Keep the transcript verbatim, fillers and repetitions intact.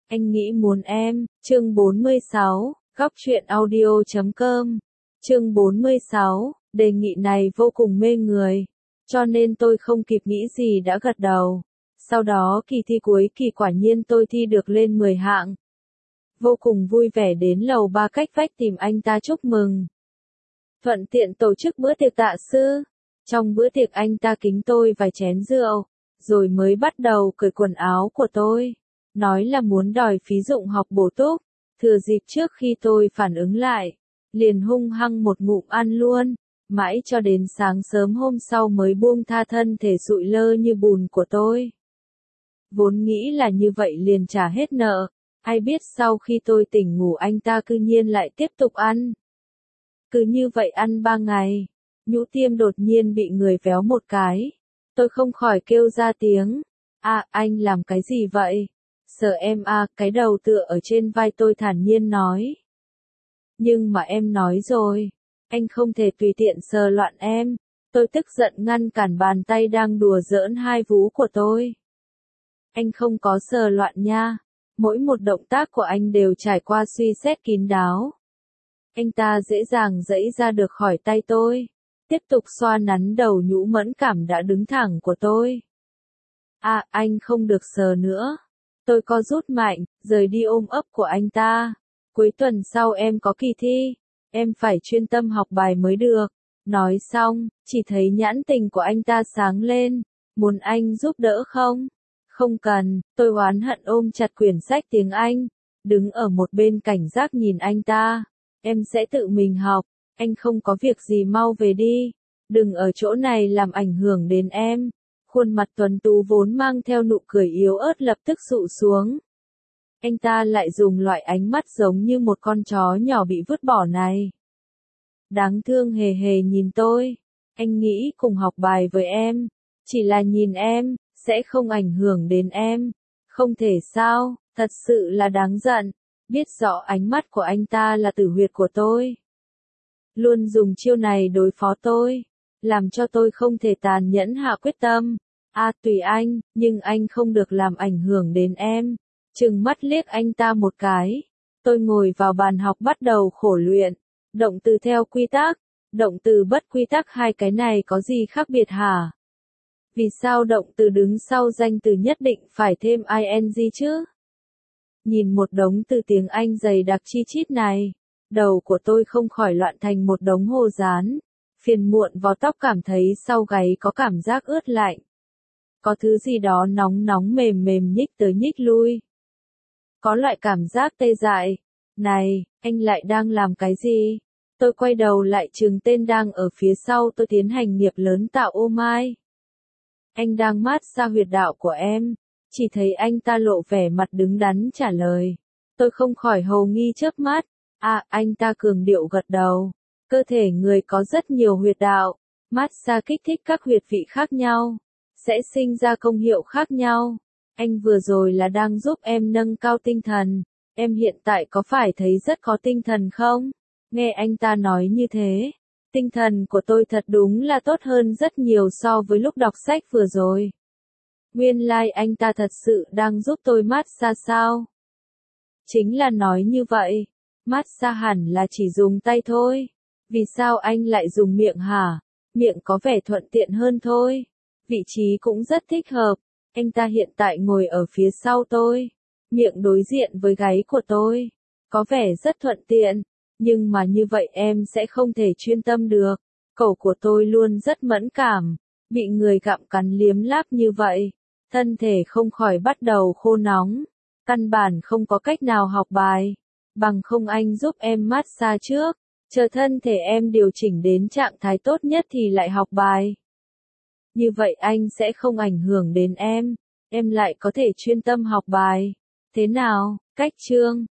Anh nghĩ muốn em, chương bốn mươi sáu, góc truyện audio chấm com. Chương bốn mươi sáu, đề nghị này vô cùng mê người, cho nên tôi không kịp nghĩ gì đã gật đầu. Sau đó kỳ thi cuối kỳ quả nhiên tôi thi được lên mười hạng. Vô cùng vui vẻ đến lầu ba cách vách tìm anh ta chúc mừng. Thuận tiện tổ chức bữa tiệc tạ sư. Trong bữa tiệc anh ta kính tôi vài chén rượu, rồi mới bắt đầu cởi quần áo của tôi. Nói là muốn đòi phí dụng học bổ túc. Thừa dịp trước khi tôi phản ứng lại, liền hung hăng một ngụm ăn luôn. Mãi cho đến sáng sớm hôm sau mới buông tha thân thể sụi lơ như bùn của tôi. Vốn nghĩ là như vậy liền trả hết nợ. Ai biết sau khi tôi tỉnh ngủ anh ta cư nhiên lại tiếp tục ăn. Cứ như vậy ăn ba ngày, nhũ tiêm đột nhiên bị người véo một cái. Tôi không khỏi kêu ra tiếng. À, anh làm cái gì vậy? Sợ em à, cái đầu tựa ở trên vai tôi thản nhiên nói. Nhưng mà em nói rồi, anh không thể tùy tiện sờ loạn em. Tôi tức giận ngăn cản bàn tay đang đùa giỡn hai vú của tôi. Anh không có sờ loạn nha. Mỗi một động tác của anh đều trải qua suy xét kín đáo. Anh ta dễ dàng giãy ra được khỏi tay tôi, tiếp tục xoa nắn đầu nhũ mẫn cảm đã đứng thẳng của tôi. À, anh không được sờ nữa. Tôi co rút mạnh, rời đi ôm ấp của anh ta. Cuối tuần sau em có kỳ thi, em phải chuyên tâm học bài mới được. Nói xong, chỉ thấy nhãn tình của anh ta sáng lên. Muốn anh giúp đỡ không? Không cần, tôi oán hận ôm chặt quyển sách tiếng Anh, đứng ở một bên cảnh giác nhìn anh ta. Em sẽ tự mình học, anh không có việc gì mau về đi. Đừng ở chỗ này làm ảnh hưởng đến em. Khuôn mặt tuấn tú vốn mang theo nụ cười yếu ớt lập tức sụ xuống. Anh ta lại dùng loại ánh mắt giống như một con chó nhỏ bị vứt bỏ này. Đáng thương hề hề nhìn tôi. Anh nghĩ cùng học bài với em, chỉ là nhìn em, sẽ không ảnh hưởng đến em. Không thể sao, thật sự là đáng giận. Biết rõ ánh mắt của anh ta là tử huyệt của tôi. Luôn dùng chiêu này đối phó tôi, làm cho tôi không thể tàn nhẫn hạ quyết tâm. À tùy anh, nhưng anh không được làm ảnh hưởng đến em. Trừng mắt liếc anh ta một cái. Tôi ngồi vào bàn học bắt đầu khổ luyện. Động từ theo quy tắc, động từ bất quy tắc, hai cái này có gì khác biệt hả? Vì sao động từ đứng sau danh từ nhất định phải thêm ing chứ? Nhìn một đống từ tiếng Anh dày đặc chi chít này, đầu của tôi không khỏi loạn thành một đống hồ dán. Phiền muộn vò tóc cảm thấy sau gáy có cảm giác ướt lạnh. Có thứ gì đó nóng nóng mềm mềm nhích tới nhích lui. Có loại cảm giác tê dại. Này, anh lại đang làm cái gì? Tôi quay đầu lại trừng tên đang ở phía sau tôi tiến hành nghiệp lớn tạo ô mai. Anh đang mát xa huyệt đạo của em. Chỉ thấy anh ta lộ vẻ mặt đứng đắn trả lời. Tôi không khỏi hồ nghi chớp mắt. À, anh ta cường điệu gật đầu. Cơ thể người có rất nhiều huyệt đạo. Mát xa kích thích các huyệt vị khác nhau, sẽ sinh ra công hiệu khác nhau. Anh vừa rồi là đang giúp em nâng cao tinh thần. Em hiện tại có phải thấy rất có tinh thần không? Nghe anh ta nói như thế, tinh thần của tôi thật đúng là tốt hơn rất nhiều so với lúc đọc sách vừa rồi. Nguyên lai like anh ta thật sự đang giúp tôi mát xa sao? Chính là nói như vậy, mát xa hẳn là chỉ dùng tay thôi. Vì sao anh lại dùng miệng hả? Miệng có vẻ thuận tiện hơn thôi. Vị trí cũng rất thích hợp. Anh ta hiện tại ngồi ở phía sau tôi, miệng đối diện với gáy của tôi. Có vẻ rất thuận tiện, nhưng mà như vậy em sẽ không thể chuyên tâm được. Cổ của tôi luôn rất mẫn cảm, bị người gặm cắn liếm láp như vậy, thân thể không khỏi bắt đầu khô nóng. Căn bản không có cách nào học bài, bằng không anh giúp em mát xa trước, chờ thân thể em điều chỉnh đến trạng thái tốt nhất thì lại học bài. Như vậy anh sẽ không ảnh hưởng đến em, em lại có thể chuyên tâm học bài. Thế nào, cách chương?